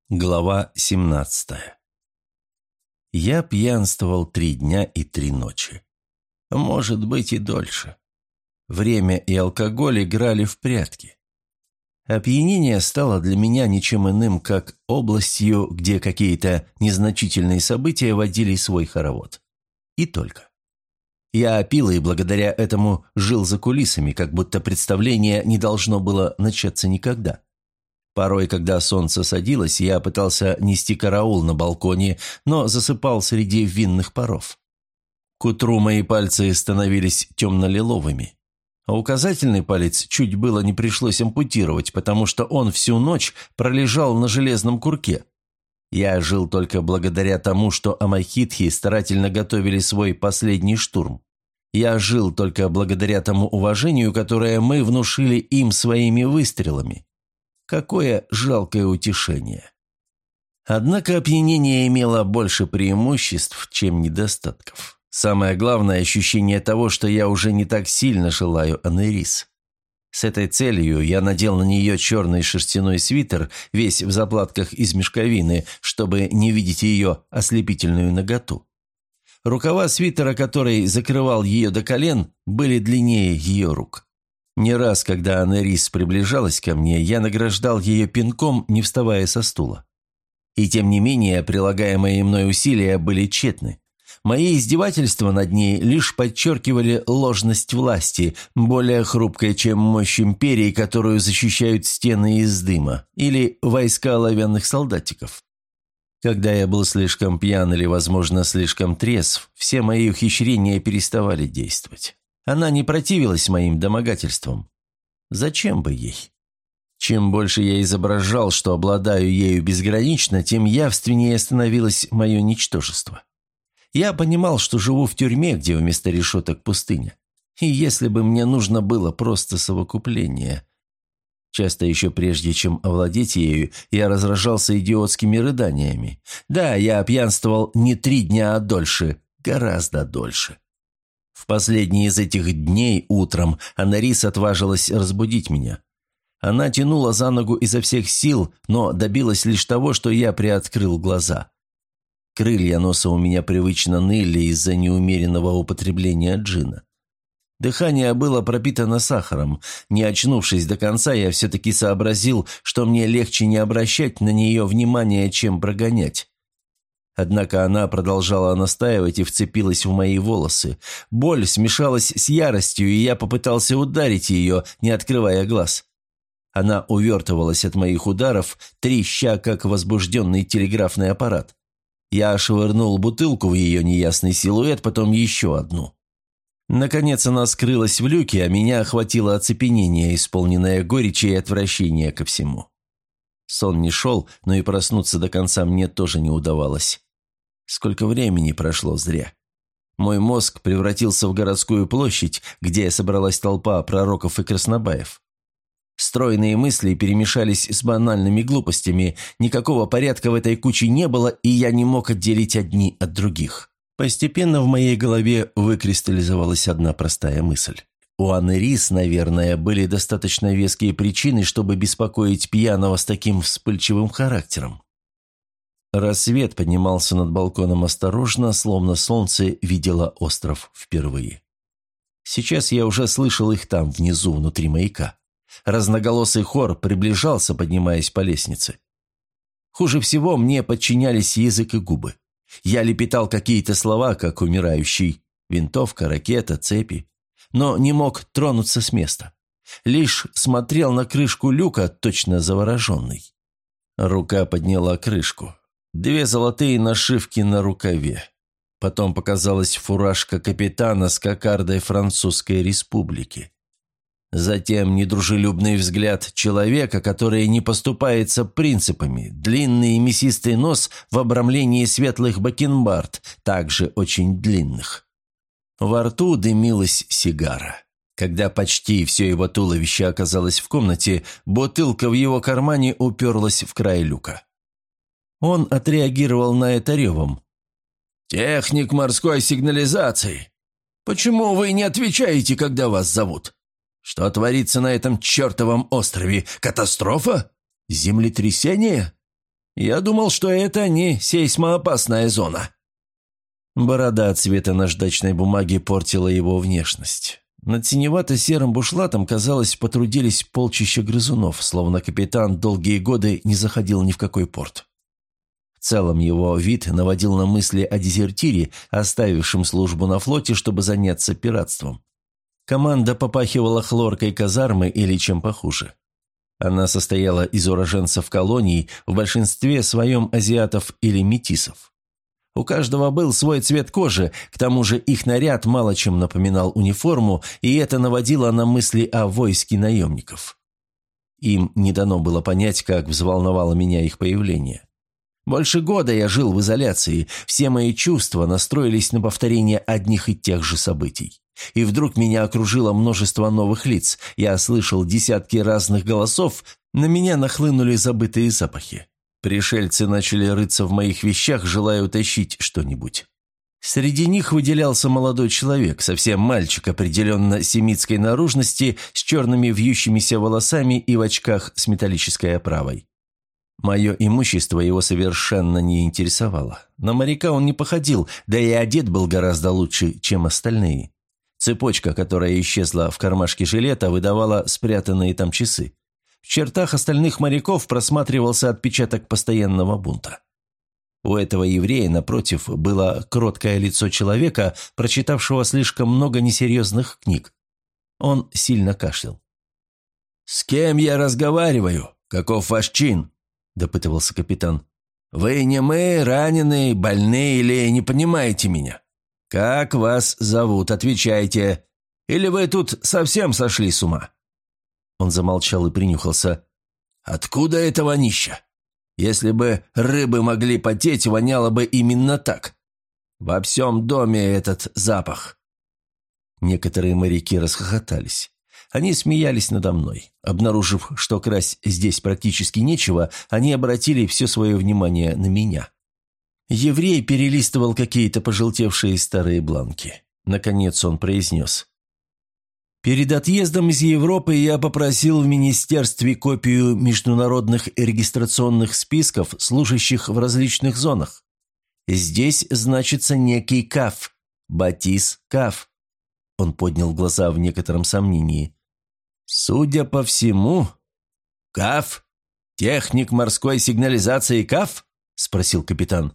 Глава 17. Я пьянствовал 3 дня и 3 ночи. Может быть, и дольше. Время и алкоголь играли в прятки. Опьянение стало для меня ничем иным, как областью, где какие-то незначительные события водили свой хоровод. И только. Я пил и благодаря этому жил за кулисами, как будто представление не должно было начаться никогда. Порой, когда солнце садилось, я пытался нести караул на балконе, но засыпал среди винных паров. К утру мои пальцы становились темно-лиловыми, а указательный палец чуть было не пришлось ампутировать, потому что он всю ночь пролежал на железном курке. Я жил только благодаря тому, что амахитхи старательно готовили свой последний штурм. Я жил только благодаря тому уважению, которое мы внушили им своими выстрелами. Какое жалкое утешение. Однако опьянение имело больше преимуществ, чем недостатков. Самое главное – ощущение того, что я уже не так сильно желаю Анерис. С этой целью я надел на нее черный шерстяной свитер, весь в заплатках из мешковины, чтобы не видеть ее ослепительную наготу. Рукава свитера, который закрывал ее до колен, были длиннее ее рук. Не раз, когда Анерис приближалась ко мне, я награждал ее пинком, не вставая со стула. И тем не менее, прилагаемые мной усилия были тщетны. Мои издевательства над ней лишь подчеркивали ложность власти, более хрупкой, чем мощь империи, которую защищают стены из дыма, или войска оловянных солдатиков. Когда я был слишком пьян или, возможно, слишком трезв, все мои ухищрения переставали действовать. Она не противилась моим домогательствам. Зачем бы ей? Чем больше я изображал, что обладаю ею безгранично, тем явственнее становилось мое ничтожество. Я понимал, что живу в тюрьме, где вместо решеток пустыня. И если бы мне нужно было просто совокупление... Часто еще прежде, чем овладеть ею, я разражался идиотскими рыданиями. Да, я пьянствовал не 3 дня, а дольше, гораздо дольше. В последний из этих дней утром Анерис отважилась разбудить меня. Она тянула за ногу изо всех сил, но добилась лишь того, что я приоткрыл глаза. Крылья носа у меня привычно ныли из-за неумеренного употребления джина. Дыхание было пропитано сахаром. Не очнувшись до конца, я все-таки сообразил, что мне легче не обращать на нее внимания, чем прогонять. Однако она продолжала настаивать и вцепилась в мои волосы. Боль смешалась с яростью, и я попытался ударить ее, не открывая глаз. Она увертывалась от моих ударов, треща, как возбужденный телеграфный аппарат. Я швырнул бутылку в ее неясный силуэт, потом еще одну. Наконец она скрылась в люке, а меня охватило оцепенение, исполненное горечи и отвращения ко всему. Сон не шел, но и проснуться до конца мне тоже не удавалось. Сколько времени прошло зря. Мой мозг превратился в городскую площадь, где собралась толпа пророков и краснобаев. Стройные мысли перемешались с банальными глупостями, никакого порядка в этой куче не было, и я не мог отделить одни от других. Постепенно в моей голове выкристаллизовалась одна простая мысль. У Анерис, наверное, были достаточно веские причины, чтобы беспокоить пьяного с таким вспыльчивым характером. Рассвет поднимался над балконом осторожно, словно солнце видело остров впервые. Сейчас я уже слышал их там, внизу, внутри маяка. Разноголосый хор приближался, поднимаясь по лестнице. Хуже всего мне подчинялись язык и губы. Я лепетал какие-то слова, как умирающий: винтовка, ракета, цепи, но не мог тронуться с места. Лишь смотрел на крышку люка, точно завороженный. Рука подняла крышку. 2 золотые нашивки на рукаве. Потом показалась фуражка капитана с кокардой Французской республики. Затем недружелюбный взгляд человека, который не поступается принципами, длинный и мясистый нос в обрамлении светлых бакенбард, также очень длинных. Во рту дымилась сигара. Когда почти все его туловище оказалось в комнате, бутылка в его кармане уперлась в край люка. Он отреагировал на это ревом. «Техник морской сигнализации! Почему вы не отвечаете, когда вас зовут? Что творится на этом чертовом острове? Катастрофа? Землетрясение? Я думал, что это не сейсмоопасная зона». Борода цвета наждачной бумаги портила его внешность. Над синевато-серым бушлатом, казалось, потрудились полчища грызунов, словно капитан долгие годы не заходил ни в какой порт. В целом его вид наводил на мысли о дезертире, оставившем службу на флоте, чтобы заняться пиратством. Команда попахивала хлоркой казармы или чем похуже. Она состояла из уроженцев колоний, в большинстве своем азиатов или метисов. У каждого был свой цвет кожи, к тому же их наряд мало чем напоминал униформу, и это наводило на мысли о войске наемников. Им не дано было понять, как взволновало меня их появление. Больше года я жил в изоляции, все мои чувства настроились на повторение одних и тех же событий. И вдруг меня окружило множество новых лиц, я слышал десятки разных голосов, на меня нахлынули забытые запахи. Пришельцы начали рыться в моих вещах, желая утащить что-нибудь. Среди них выделялся молодой человек, совсем мальчик, определенно семитской наружности, с черными вьющимися волосами и в очках с металлической оправой. Мое имущество его совершенно не интересовало. На моряка он не походил, да и одет был гораздо лучше, чем остальные. Цепочка, которая исчезла в кармашке жилета, выдавала спрятанные там часы. В чертах остальных моряков просматривался отпечаток постоянного бунта. У этого еврея, напротив, было кроткое лицо человека, прочитавшего слишком много несерьезных книг. Он сильно кашлял. «С кем я разговариваю? Каков ваш чин?» – допытывался капитан. «Вы немые, раненые, больные или не понимаете меня? Как вас зовут? Отвечайте. Или вы тут совсем сошли с ума?» Он замолчал и принюхался. «Откуда это вонища? Если бы рыбы могли потеть, воняло бы именно так. Во всем доме этот запах». Некоторые моряки расхохотались. Они смеялись надо мной. Обнаружив, что красть здесь практически нечего, они обратили все свое внимание на меня. Еврей перелистывал какие-то пожелтевшие старые бланки. Наконец он произнес: «Перед отъездом из Европы я попросил в министерстве копию международных регистрационных списков, служащих в различных зонах. Здесь значится некий Каф, Батис Каф». Он поднял глаза в некотором сомнении. «Судя по всему...» «Каф? Техник морской сигнализации Каф?» – спросил капитан.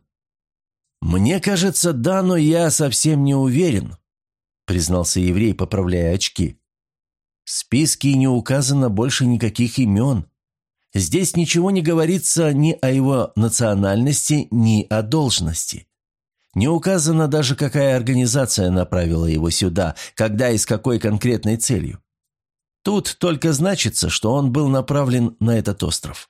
«Мне кажется, да, но я совсем не уверен», – признался еврей, поправляя очки. «В списке не указано больше никаких имен. Здесь ничего не говорится ни о его национальности, ни о должности. Не указано даже, какая организация направила его сюда, когда и с какой конкретной целью. Тут только значится, что он был направлен на этот остров.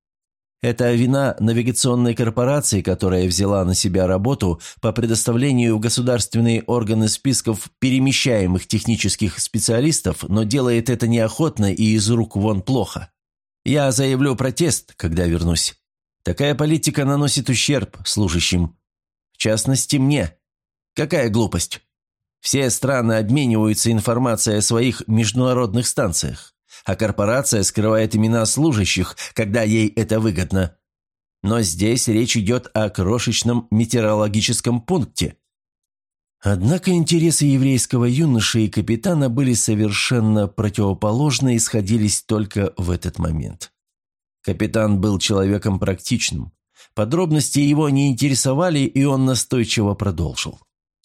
Это вина навигационной корпорации, которая взяла на себя работу по предоставлению в государственные органы списков перемещаемых технических специалистов, но делает это неохотно и из рук вон плохо. Я заявлю протест, когда вернусь. Такая политика наносит ущерб служащим. В частности, мне. Какая глупость. Все страны обмениваются информацией о своих международных станциях, а корпорация скрывает имена служащих, когда ей это выгодно. Но здесь речь идет о крошечном метеорологическом пункте». Однако интересы еврейского юноши и капитана были совершенно противоположны и сходились только в этот момент. Капитан был человеком практичным. Подробности его не интересовали, и он настойчиво продолжил.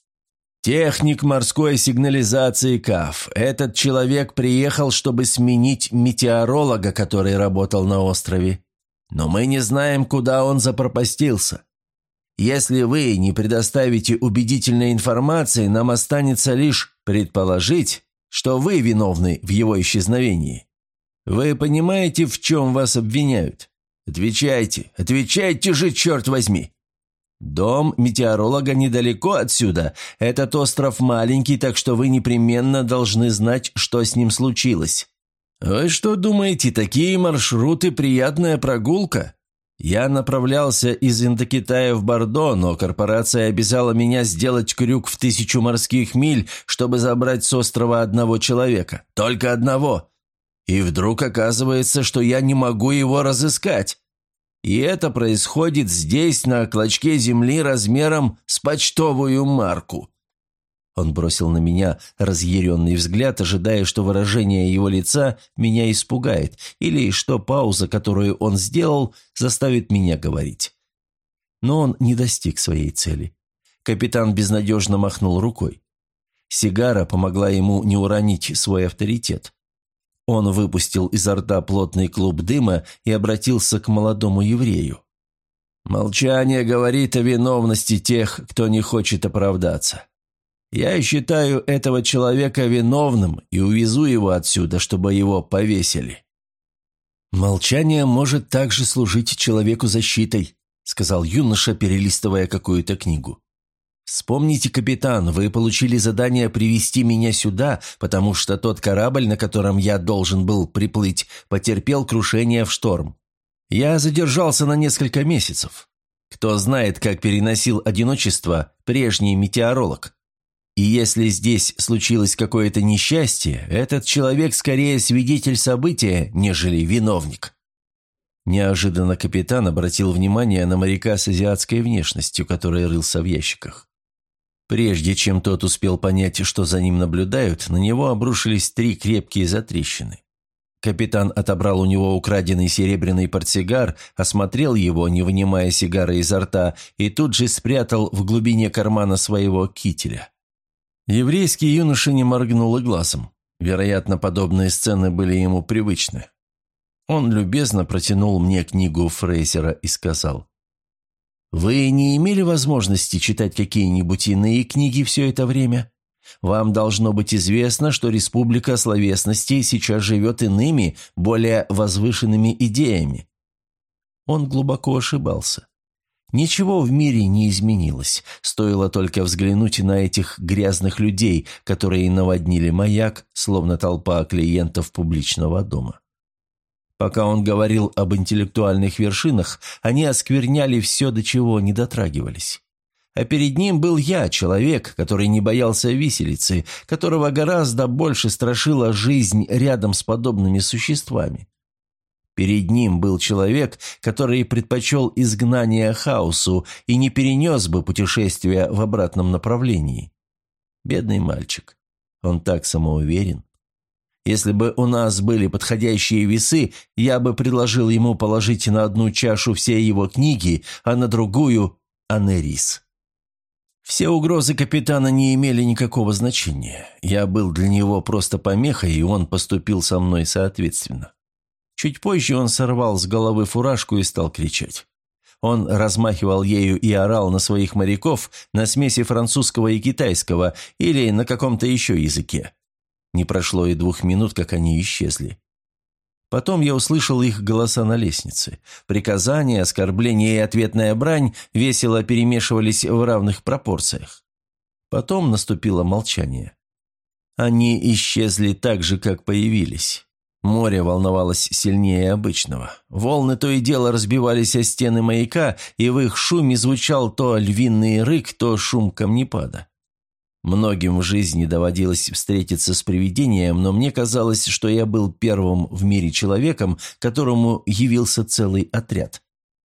«Техник морской сигнализации КАФ. Этот человек приехал, чтобы сменить метеоролога, который работал на острове. Но мы не знаем, куда он запропастился. Если вы не предоставите убедительной информации, нам останется лишь предположить, что вы виновны в его исчезновении. Вы понимаете, в чем вас обвиняют? Отвечайте, отвечайте же, черт возьми! Дом метеоролога недалеко отсюда. Этот остров маленький, так что вы непременно должны знать, что с ним случилось. Вы что думаете, такие маршруты – приятная прогулка? Я направлялся из Индокитая в Бордо, но корпорация обязала меня сделать крюк в 1000 морских миль, чтобы забрать с острова одного человека. Только одного. И вдруг оказывается, что я не могу его разыскать. И это происходит здесь, на клочке земли размером с почтовую марку». Он бросил на меня разъяренный взгляд, ожидая, что выражение его лица меня испугает, или что пауза, которую он сделал, заставит меня говорить. Но он не достиг своей цели. Капитан безнадежно махнул рукой. Сигара помогла ему не уронить свой авторитет. Он выпустил изо рта плотный клуб дыма и обратился к молодому еврею. «Молчание говорит о виновности тех, кто не хочет оправдаться. Я считаю этого человека виновным и увезу его отсюда, чтобы его повесили». «Молчание может также служить человеку защитой», — сказал юноша, перелистывая какую-то книгу. «Вспомните, капитан, вы получили задание привести меня сюда, потому что тот корабль, на котором я должен был приплыть, потерпел крушение в шторм. Я задержался на несколько месяцев. Кто знает, как переносил одиночество прежний метеоролог. И если здесь случилось какое-то несчастье, этот человек скорее свидетель события, нежели виновник». Неожиданно капитан обратил внимание на моряка с азиатской внешностью, который рылся в ящиках. Прежде чем тот успел понять, что за ним наблюдают, на него обрушились 3 крепкие затрещины. Капитан отобрал у него украденный серебряный портсигар, осмотрел его, не вынимая сигары изо рта, и тут же спрятал в глубине кармана своего кителя. Еврейский юноша не моргнул и глазом. Вероятно, подобные сцены были ему привычны. Он любезно протянул мне книгу Фрейзера и сказал: «Вы не имели возможности читать какие-нибудь иные книги все это время? Вам должно быть известно, что Республика Словесности сейчас живет иными, более возвышенными идеями». Он глубоко ошибался. Ничего в мире не изменилось, стоило только взглянуть на этих грязных людей, которые наводнили маяк, словно толпа клиентов публичного дома. Пока он говорил об интеллектуальных вершинах, они оскверняли все, до чего не дотрагивались. А перед ним был я, человек, который не боялся виселицы, которого гораздо больше страшила жизнь рядом с подобными существами. Перед ним был человек, который предпочел изгнание хаосу и не перенес бы путешествия в обратном направлении. Бедный мальчик. Он так самоуверен. Если бы у нас были подходящие весы, я бы предложил ему положить на одну чашу все его книги, а на другую – Анерис. Все угрозы капитана не имели никакого значения. Я был для него просто помехой, и он поступил со мной соответственно. Чуть позже он сорвал с головы фуражку и стал кричать. Он размахивал ею и орал на своих моряков на смеси французского и китайского или на каком-то еще языке. Не прошло и 2 минут, как они исчезли. Потом я услышал их голоса на лестнице. Приказания, оскорбления и ответная брань весело перемешивались в равных пропорциях. Потом наступило молчание. Они исчезли так же, как появились. Море волновалось сильнее обычного. Волны то и дело разбивались о стены маяка, и в их шуме звучал то львиный рык, то шум камнепада. Многим в жизни доводилось встретиться с привидением, но мне казалось, что я был первым в мире человеком, которому явился целый отряд.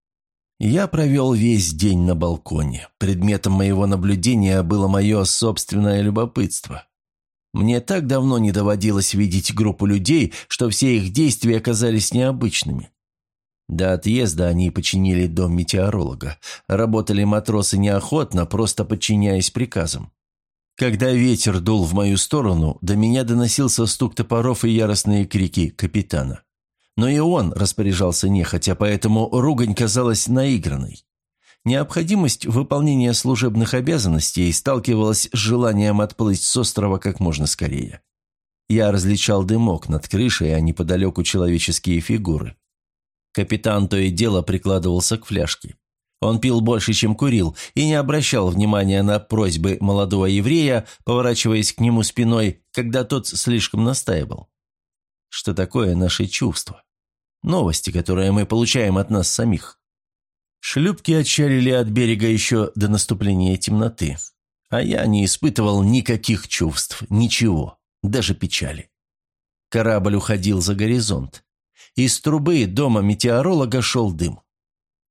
Я провел весь день на балконе. Предметом моего наблюдения было мое собственное любопытство. Мне так давно не доводилось видеть группу людей, что все их действия оказались необычными. До отъезда они починили дом метеоролога. Работали матросы неохотно, просто подчиняясь приказам. Когда ветер дул в мою сторону, до меня доносился стук топоров и яростные крики капитана. Но и он распоряжался нехотя, поэтому ругань казалась наигранной. Необходимость выполнения служебных обязанностей сталкивалась с желанием отплыть с острова как можно скорее. Я различал дымок над крышей, а неподалеку человеческие фигуры. Капитан то и дело прикладывался к фляжке. Он пил больше, чем курил, и не обращал внимания на просьбы молодого еврея, поворачиваясь к нему спиной, когда тот слишком настаивал. Что такое наши чувства? Новости, которые мы получаем от нас самих. Шлюпки отчалили от берега еще до наступления темноты, а я не испытывал никаких чувств, ничего, даже печали. Корабль уходил за горизонт. Из трубы дома метеоролога шел дым.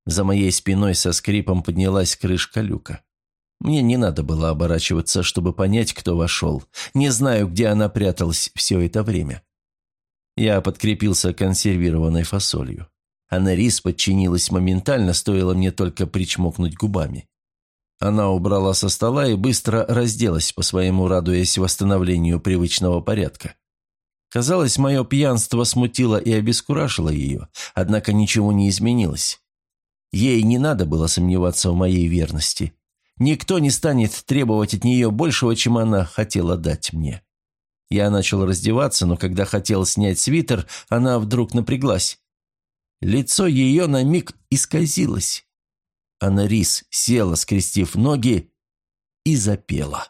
За моей спиной со скрипом поднялась крышка люка. Мне не надо было оборачиваться, чтобы понять, кто вошел. Не знаю, где она пряталась все это время. Я подкрепился консервированной фасолью. Анерис подчинилась моментально, стоило мне только причмокнуть губами. Она убрала со стола и быстро разделась, по-своему радуясь восстановлению привычного порядка. Казалось, мое пьянство смутило и обескуражило ее, однако ничего не изменилось. Ей не надо было сомневаться в моей верности. Никто не станет требовать от нее большего, чем она хотела дать мне. Я начал раздеваться, но когда хотел снять свитер, она вдруг напряглась. Лицо ее на миг исказилось. Анерис села, скрестив ноги, и запела.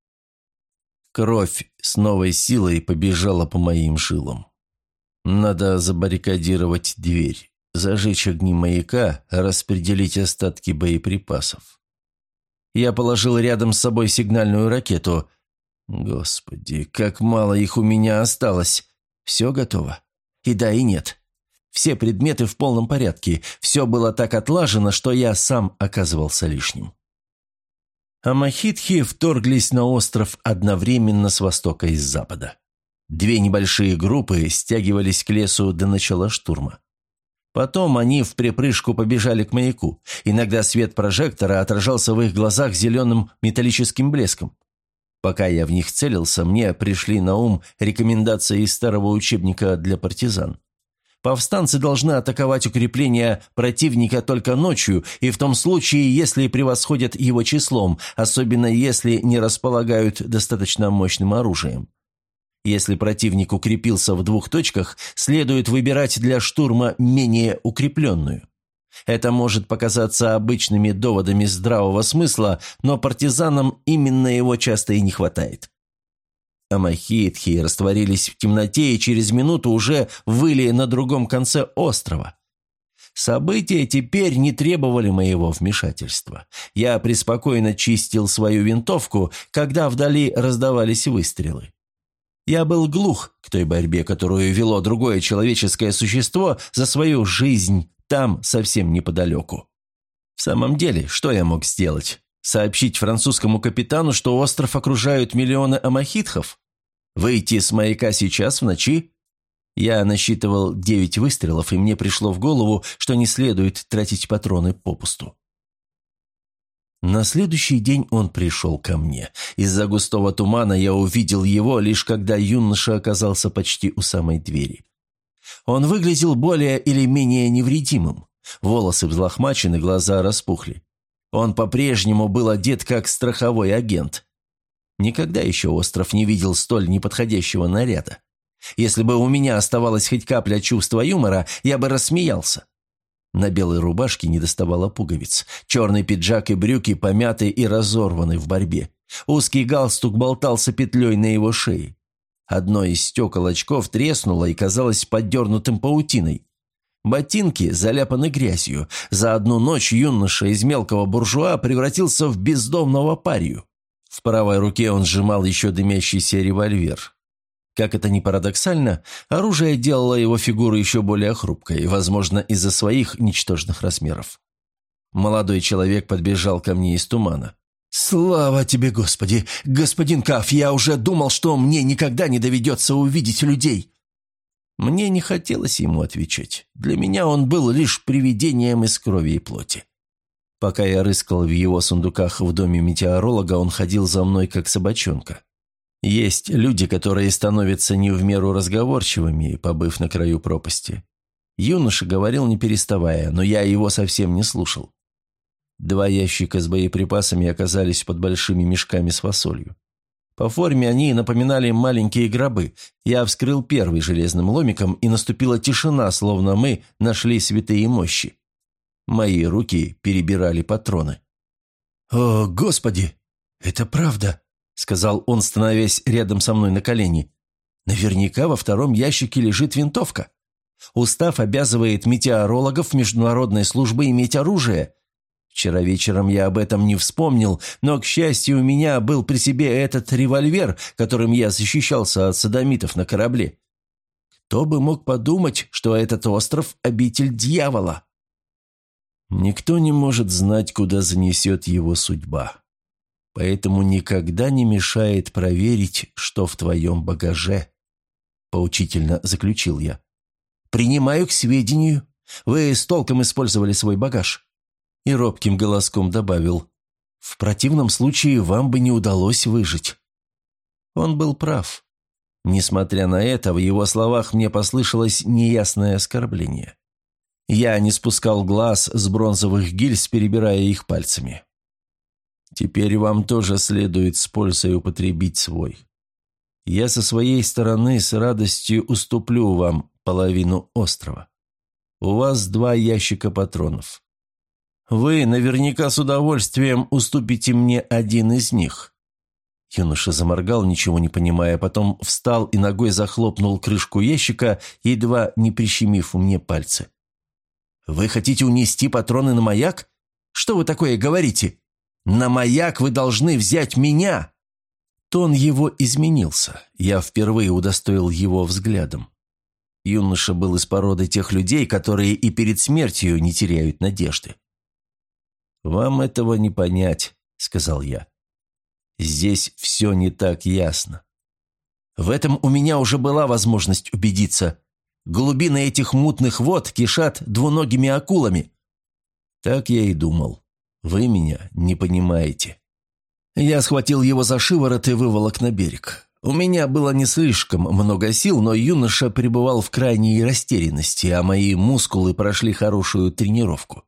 Кровь с новой силой побежала по моим жилам. Надо забаррикадировать дверь, зажечь огни маяка, распределить остатки боеприпасов. Я положил рядом с собой сигнальную ракету. Господи, как мало их у меня осталось. Все готово? И да, и нет. Все предметы в полном порядке. Все было так отлажено, что я сам оказывался лишним. Амахитхи вторглись на остров одновременно с востока и с запада. Две небольшие группы стягивались к лесу до начала штурма. Потом они вприпрыжку побежали к маяку. Иногда свет прожектора отражался в их глазах зеленым металлическим блеском. Пока я в них целился, мне пришли на ум рекомендации из старого учебника для партизан. Повстанцы должны атаковать укрепления противника только ночью и в том случае, если превосходят его числом, особенно если не располагают достаточно мощным оружием. Если противник укрепился в двух точках, следует выбирать для штурма менее укрепленную. Это может показаться обычными доводами здравого смысла, но партизанам именно его часто и не хватает. Амахитхи растворились в темноте и через минуту уже выли на другом конце острова. События теперь не требовали моего вмешательства. Я преспокойно чистил свою винтовку, когда вдали раздавались выстрелы. Я был глух к той борьбе, которую вело другое человеческое существо за свою жизнь там, совсем неподалеку. В самом деле, что я мог сделать? Сообщить французскому капитану, что остров окружают миллионы амахитхов? Выйти с маяка сейчас в ночи? Я насчитывал 9 выстрелов, и мне пришло в голову, что не следует тратить патроны попусту. На следующий день он пришел ко мне. Из-за густого тумана я увидел его, лишь когда юноша оказался почти у самой двери. Он выглядел более или менее невредимым. Волосы взлохмачены, глаза распухли. Он по-прежнему был одет как страховой агент. Никогда еще остров не видел столь неподходящего наряда. Если бы у меня оставалась хоть капля чувства юмора, я бы рассмеялся. На белой рубашке недоставало пуговиц. Черный пиджак и брюки помяты и разорваны в борьбе. Узкий галстук болтался петлей на его шее. Одно из стекол очков треснуло и казалось поддернутым паутиной. Ботинки заляпаны грязью. За одну ночь юноша из мелкого буржуа превратился в бездомного парию. В правой руке он сжимал еще дымящийся револьвер. Как это ни парадоксально, оружие делало его фигуру еще более хрупкой, возможно, из-за своих ничтожных размеров. Молодой человек подбежал ко мне из тумана. «Слава тебе, Господи! Господин Каф, я уже думал, что мне никогда не доведется увидеть людей!» Мне не хотелось ему отвечать. Для меня он был лишь привидением из крови и плоти. Пока я рыскал в его сундуках в доме метеоролога, он ходил за мной, как собачонка. Есть люди, которые становятся не в меру разговорчивыми, побыв на краю пропасти. Юноша говорил не переставая, но я его совсем не слушал. 2 ящика с боеприпасами оказались под большими мешками с фасолью. По форме они напоминали маленькие гробы. Я вскрыл первый железным ломиком, и наступила тишина, словно мы нашли святые мощи. Мои руки перебирали патроны. «О, Господи! Это правда!» — сказал он, становясь рядом со мной на колени. «Наверняка во втором ящике лежит винтовка. Устав обязывает метеорологов международной службы иметь оружие. Вчера вечером я об этом не вспомнил, но, к счастью, у меня был при себе этот револьвер, которым я защищался от содомитов на корабле. Кто бы мог подумать, что этот остров – обитель дьявола?» Никто не может знать, куда занесет его судьба. Поэтому никогда не мешает проверить, что в твоем багаже, — поучительно заключил я. «Принимаю к сведению. Вы с толком использовали свой багаж». И робким голоском добавил: «В противном случае вам бы не удалось выжить». Он был прав. Несмотря на это, в его словах мне послышалось неясное оскорбление. Я не спускал глаз с бронзовых гильз, перебирая их пальцами. «Теперь вам тоже следует с пользой употребить свой. Я со своей стороны с радостью уступлю вам половину острова. У вас 2 ящика патронов. Вы наверняка с удовольствием уступите мне 1 из них». Юноша заморгал, ничего не понимая, потом встал и ногой захлопнул крышку ящика, едва не прищемив мне пальцы. «Вы хотите унести патроны на маяк? Что вы такое говорите? На маяк вы должны взять меня!» Тон его изменился. Я впервые удостоил его взглядом. Юноша был из породы тех людей, которые и перед смертью не теряют надежды. «Вам этого не понять», — сказал я. «Здесь все не так ясно. В этом у меня уже была возможность убедиться. Глубины этих мутных вод кишат двуногими акулами». «Так я и думал. Вы меня не понимаете». Я схватил его за шиворот и выволок на берег. У меня было не слишком много сил, но юноша пребывал в крайней растерянности, а мои мускулы прошли хорошую тренировку.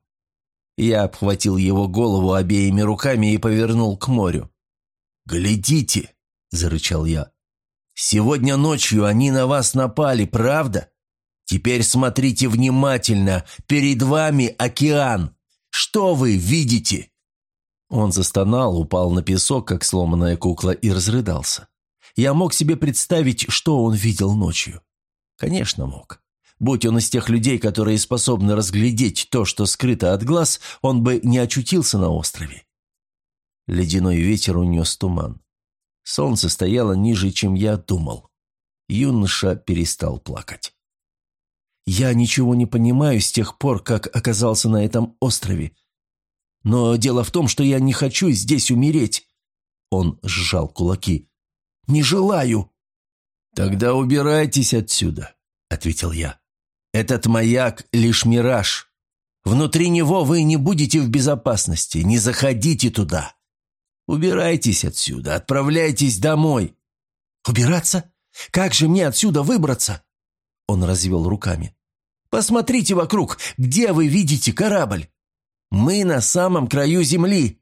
Я обхватил его голову обеими руками и повернул к морю. «Глядите!» – зарычал я. «Сегодня ночью они на вас напали, правда? Теперь смотрите внимательно, перед вами океан. Что вы видите?» Он застонал, упал на песок, как сломанная кукла, и разрыдался. Я мог себе представить, что он видел ночью. Конечно, мог. Будь он из тех людей, которые способны разглядеть то, что скрыто от глаз, он бы не очутился на острове. Ледяной ветер унес туман. Солнце стояло ниже, чем я думал. Юноша перестал плакать. «Я ничего не понимаю с тех пор, как оказался на этом острове. Но дело в том, что я не хочу здесь умереть». Он сжал кулаки. «Не желаю». «Тогда убирайтесь отсюда», — ответил я. «Этот маяк — лишь мираж. Внутри него вы не будете в безопасности, не заходите туда. Убирайтесь отсюда, отправляйтесь домой». «Убираться? Как же мне отсюда выбраться?» Он развел руками. «Посмотрите вокруг, где вы видите корабль? Мы на самом краю земли».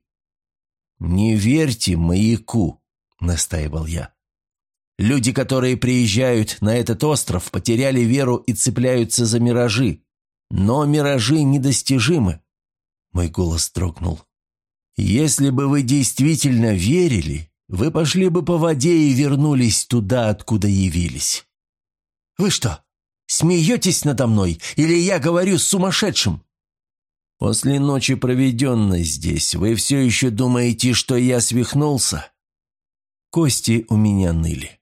«Не верьте маяку», — настаивал я. «Люди, которые приезжают на этот остров, потеряли веру и цепляются за миражи. Но миражи недостижимы». Мой голос дрогнул. «Если бы вы действительно верили, вы пошли бы по воде и вернулись туда, откуда явились». «Вы что, смеетесь надо мной, или я говорю с сумасшедшим?» «После ночи, проведенной здесь, вы все еще думаете, что я свихнулся?» Кости у меня ныли.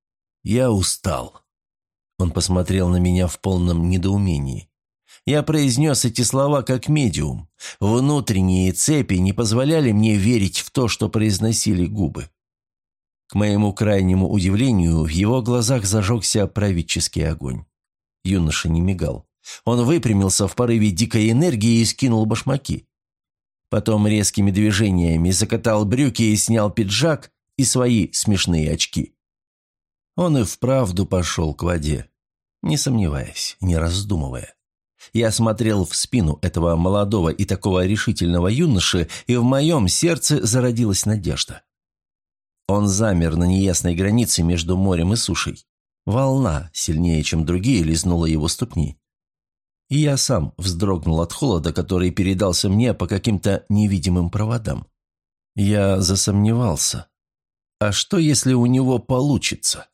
Я устал. Он посмотрел на меня в полном недоумении. Я произнес эти слова как медиум. Внутренние цепи не позволяли мне верить в то, что произносили губы. К моему крайнему удивлению, в его глазах зажегся праведческий огонь. Юноша не мигал. Он выпрямился в порыве дикой энергии и скинул башмаки. Потом резкими движениями закатал брюки и снял пиджак и свои смешные очки. Он и вправду пошел к воде, не сомневаясь, не раздумывая. Я смотрел в спину этого молодого и такого решительного юноши, и в моем сердце зародилась надежда. Он замер на неясной границе между морем и сушей. Волна, сильнее, чем другие, лизнула его ступни. И я сам вздрогнул от холода, который передался мне по каким-то невидимым проводам. Я засомневался. А что, если у него получится?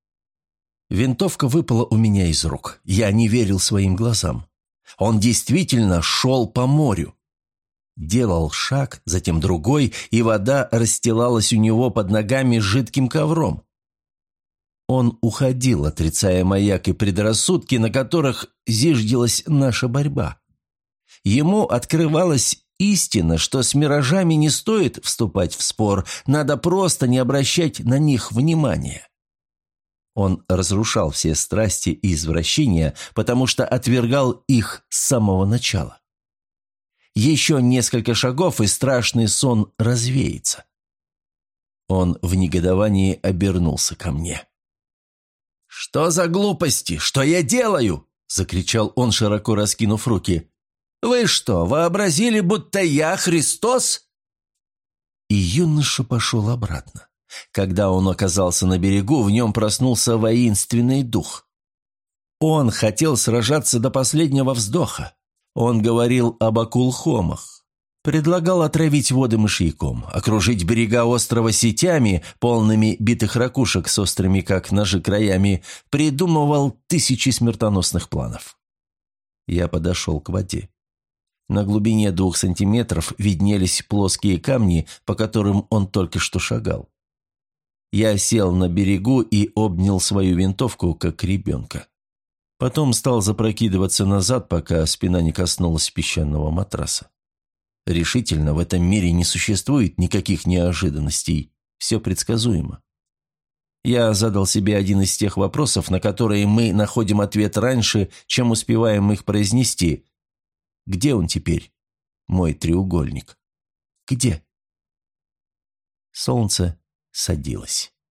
Винтовка выпала у меня из рук. Я не верил своим глазам. Он действительно шел по морю. Делал шаг, затем другой, и вода расстилалась у него под ногами жидким ковром. Он уходил, отрицая маяк и предрассудки, на которых зиждилась наша борьба. Ему открывалась истина, что с миражами не стоит вступать в спор, надо просто не обращать на них внимания. Он разрушал все страсти и извращения, потому что отвергал их с самого начала. Еще несколько шагов, и страшный сон развеется. Он в негодовании обернулся ко мне. «Что за глупости? Что я делаю?» – закричал он, широко раскинув руки. «Вы что, вообразили, будто я Христос?» И юноша пошел обратно. Когда он оказался на берегу, в нем проснулся воинственный дух. Он хотел сражаться до последнего вздоха. Он говорил об акулхомах. Предлагал отравить воды мышьяком, окружить берега острова сетями, полными битых ракушек с острыми, как ножи, краями, придумывал тысячи смертоносных планов. Я подошел к воде. На глубине 2 сантиметров виднелись плоские камни, по которым он только что шагал. Я сел на берегу и обнял свою винтовку, как ребенка. Потом стал запрокидываться назад, пока спина не коснулась песчаного матраса. Решительно, в этом мире не существует никаких неожиданностей, все предсказуемо. Я задал себе один из тех вопросов, на которые мы находим ответ раньше, чем успеваем их произнести. Где он теперь, мой треугольник? Где? Солнце садилось.